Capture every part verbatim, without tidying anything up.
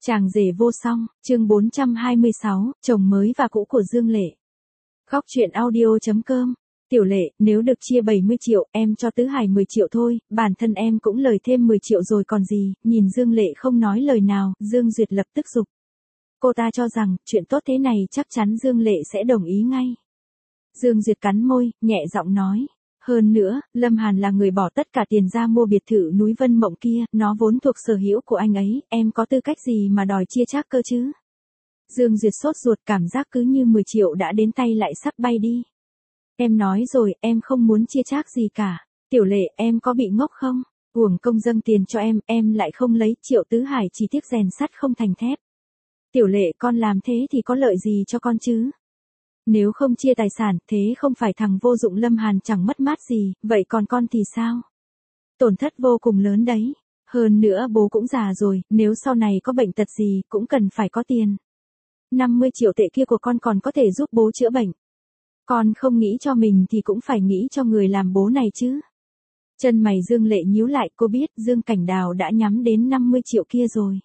Chàng rể vô song, chương bốn trăm hai mươi sáu, chồng mới và cũ của Dương Lệ. Góc truyện audio chấm com. Tiểu Lệ, nếu được chia bảy mươi triệu, em cho Tứ Hải mười triệu thôi, bản thân em cũng lời thêm mười triệu rồi còn gì. Nhìn Dương Lệ không nói lời nào, Dương Duyệt lập tức giục. Cô ta cho rằng, chuyện tốt thế này chắc chắn Dương Lệ sẽ đồng ý ngay. Dương Duyệt cắn môi, nhẹ giọng nói. Hơn nữa, Lâm Hàn là người bỏ tất cả tiền ra mua biệt thự núi Vân Mộng kia, nó vốn thuộc sở hữu của anh ấy, em có tư cách gì mà đòi chia chác cơ chứ? Dương Duyệt sốt ruột, cảm giác cứ như mười triệu đã đến tay lại sắp bay đi. Em nói rồi, em không muốn chia chác gì cả. Tiểu Lệ, em có bị ngốc không? Uổng công dâng tiền cho em, em lại không lấy. Triệu Tứ Hải chỉ tiếc rèn sắt không thành thép. Tiểu Lệ, con làm thế thì có lợi gì cho con chứ? Nếu không chia tài sản, thế không phải thằng vô dụng Lâm Hàn chẳng mất mát gì, vậy còn con thì sao? Tổn thất vô cùng lớn đấy. Hơn nữa bố cũng già rồi, nếu sau này có bệnh tật gì, cũng cần phải có tiền. năm mươi triệu tệ kia của con còn có thể giúp bố chữa bệnh. Con không nghĩ cho mình thì cũng phải nghĩ cho người làm bố này chứ. Chân mày Dương Lệ nhíu lại, cô biết Dương Cảnh Đào đã nhắm đến năm mươi triệu kia rồi.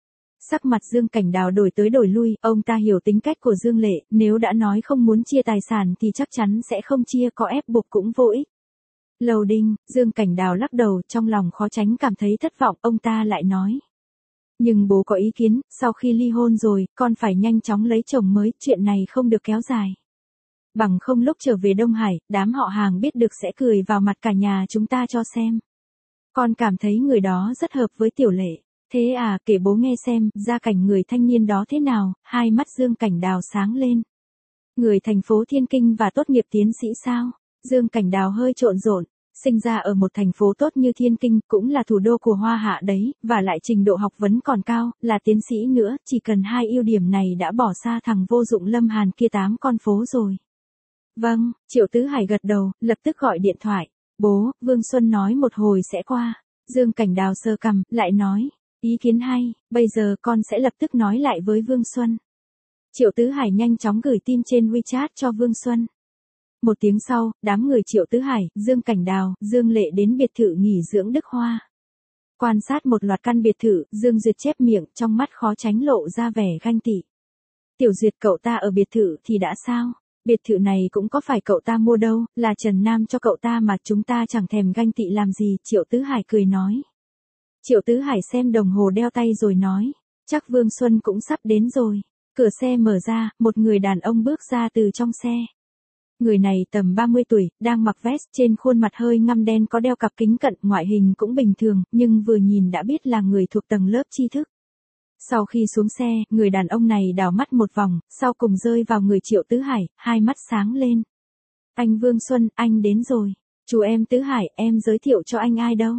Sắc mặt Dương Cảnh Đào đổi tới đổi lui, ông ta hiểu tính cách của Dương Lệ, nếu đã nói không muốn chia tài sản thì chắc chắn sẽ không chia, có ép buộc cũng vô ích. Lầu Đinh, Dương Cảnh Đào lắc đầu, trong lòng khó tránh cảm thấy thất vọng, ông ta lại nói. Nhưng bố có ý kiến, sau khi ly hôn rồi, con phải nhanh chóng lấy chồng mới, chuyện này không được kéo dài. Bằng không lúc trở về Đông Hải, đám họ hàng biết được sẽ cười vào mặt cả nhà chúng ta cho xem. Con cảm thấy người đó rất hợp với Tiểu Lệ. Thế à, kể bố nghe xem, gia cảnh người thanh niên đó thế nào? Hai mắt Dương Cảnh Đào sáng lên. Người thành phố Thiên Kinh và tốt nghiệp tiến sĩ sao? Dương Cảnh Đào hơi trộn rộn, sinh ra ở một thành phố tốt như Thiên Kinh, cũng là thủ đô của Hoa Hạ đấy, và lại trình độ học vấn còn cao, là tiến sĩ nữa, chỉ cần hai ưu điểm này đã bỏ xa thằng vô dụng Lâm Hàn kia tám con phố rồi. Vâng, Triệu Tứ Hải gật đầu, lập tức gọi điện thoại. Bố, Vương Xuân nói một hồi sẽ qua. Dương Cảnh Đào sơ cằm, lại nói. Ý kiến hay, bây giờ con sẽ lập tức nói lại với Vương Xuân. Triệu Tứ Hải nhanh chóng gửi tin trên WeChat cho Vương Xuân. Một tiếng sau, đám người Triệu Tứ Hải, Dương Cảnh Đào, Dương Lệ đến biệt thự nghỉ dưỡng Đức Hoa. Quan sát một loạt căn biệt thự, Dương Duyệt chép miệng, trong mắt khó tránh lộ ra vẻ ganh tị. Tiểu Duyệt, cậu ta ở biệt thự thì đã sao? Biệt thự này cũng có phải cậu ta mua đâu, là Trần Nam cho cậu ta mà, chúng ta chẳng thèm ganh tị làm gì, Triệu Tứ Hải cười nói. Triệu Tứ Hải xem đồng hồ đeo tay rồi nói, chắc Vương Xuân cũng sắp đến rồi. Cửa xe mở ra, một người đàn ông bước ra từ trong xe. Người này tầm ba mươi tuổi, đang mặc vest, trên khuôn mặt hơi ngăm đen, có đeo cặp kính cận, ngoại hình cũng bình thường, nhưng vừa nhìn đã biết là người thuộc tầng lớp tri thức. Sau khi xuống xe, người đàn ông này đảo mắt một vòng, sau cùng rơi vào người Triệu Tứ Hải, hai mắt sáng lên. Anh Vương Xuân, anh đến rồi. Chú em Tứ Hải, em giới thiệu cho anh ai đâu?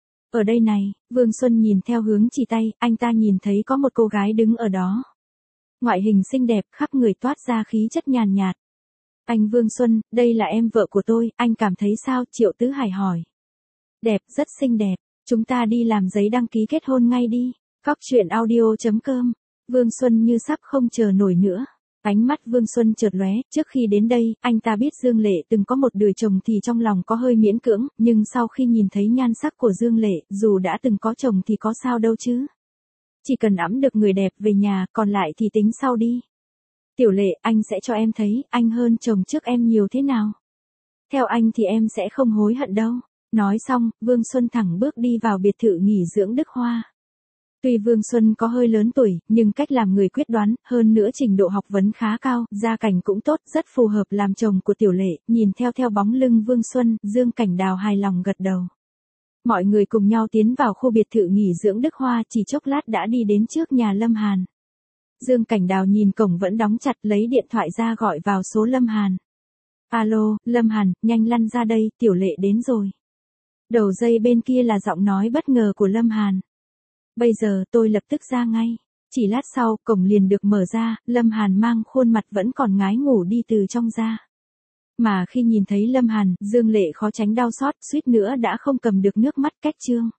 Ở đây này, Vương Xuân nhìn theo hướng chỉ tay, anh ta nhìn thấy có một cô gái đứng ở đó. Ngoại hình xinh đẹp, khắp người toát ra khí chất nhàn nhạt. Anh Vương Xuân, đây là em vợ của tôi, anh cảm thấy sao? Triệu Tứ Hải hỏi. Đẹp, rất xinh đẹp, chúng ta đi làm giấy đăng ký kết hôn ngay đi. Góc truyện audio chấm com. Vương Xuân như sắp không chờ nổi nữa. Ánh mắt Vương Xuân chợt lóe, trước khi đến đây, anh ta biết Dương Lệ từng có một đời chồng thì trong lòng có hơi miễn cưỡng, nhưng sau khi nhìn thấy nhan sắc của Dương Lệ, dù đã từng có chồng thì có sao đâu chứ. Chỉ cần ẵm được người đẹp về nhà, còn lại thì tính sau đi. Tiểu Lệ, anh sẽ cho em thấy, anh hơn chồng trước em nhiều thế nào. Theo anh thì em sẽ không hối hận đâu. Nói xong, Vương Xuân thẳng bước đi vào biệt thự nghỉ dưỡng Đức Hoa. Tuy Vương Xuân có hơi lớn tuổi, nhưng cách làm người quyết đoán, hơn nữa trình độ học vấn khá cao, gia cảnh cũng tốt, rất phù hợp làm chồng của Tiểu Lệ, nhìn theo theo bóng lưng Vương Xuân, Dương Cảnh Đào hài lòng gật đầu. Mọi người cùng nhau tiến vào khu biệt thự nghỉ dưỡng Đức Hoa, chỉ chốc lát đã đi đến trước nhà Lâm Hàn. Dương Cảnh Đào nhìn cổng vẫn đóng chặt, lấy điện thoại ra gọi vào số Lâm Hàn. Alo, Lâm Hàn, nhanh lăn ra đây, Tiểu Lệ đến rồi. Đầu dây bên kia là giọng nói bất ngờ của Lâm Hàn. Bây giờ tôi lập tức ra ngay. Chỉ lát sau, cổng liền được mở ra, Lâm Hàn mang khuôn mặt vẫn còn ngái ngủ đi từ trong ra. Mà khi nhìn thấy Lâm Hàn, Dương Lệ khó tránh đau xót, suýt nữa đã không cầm được nước mắt, cách trương.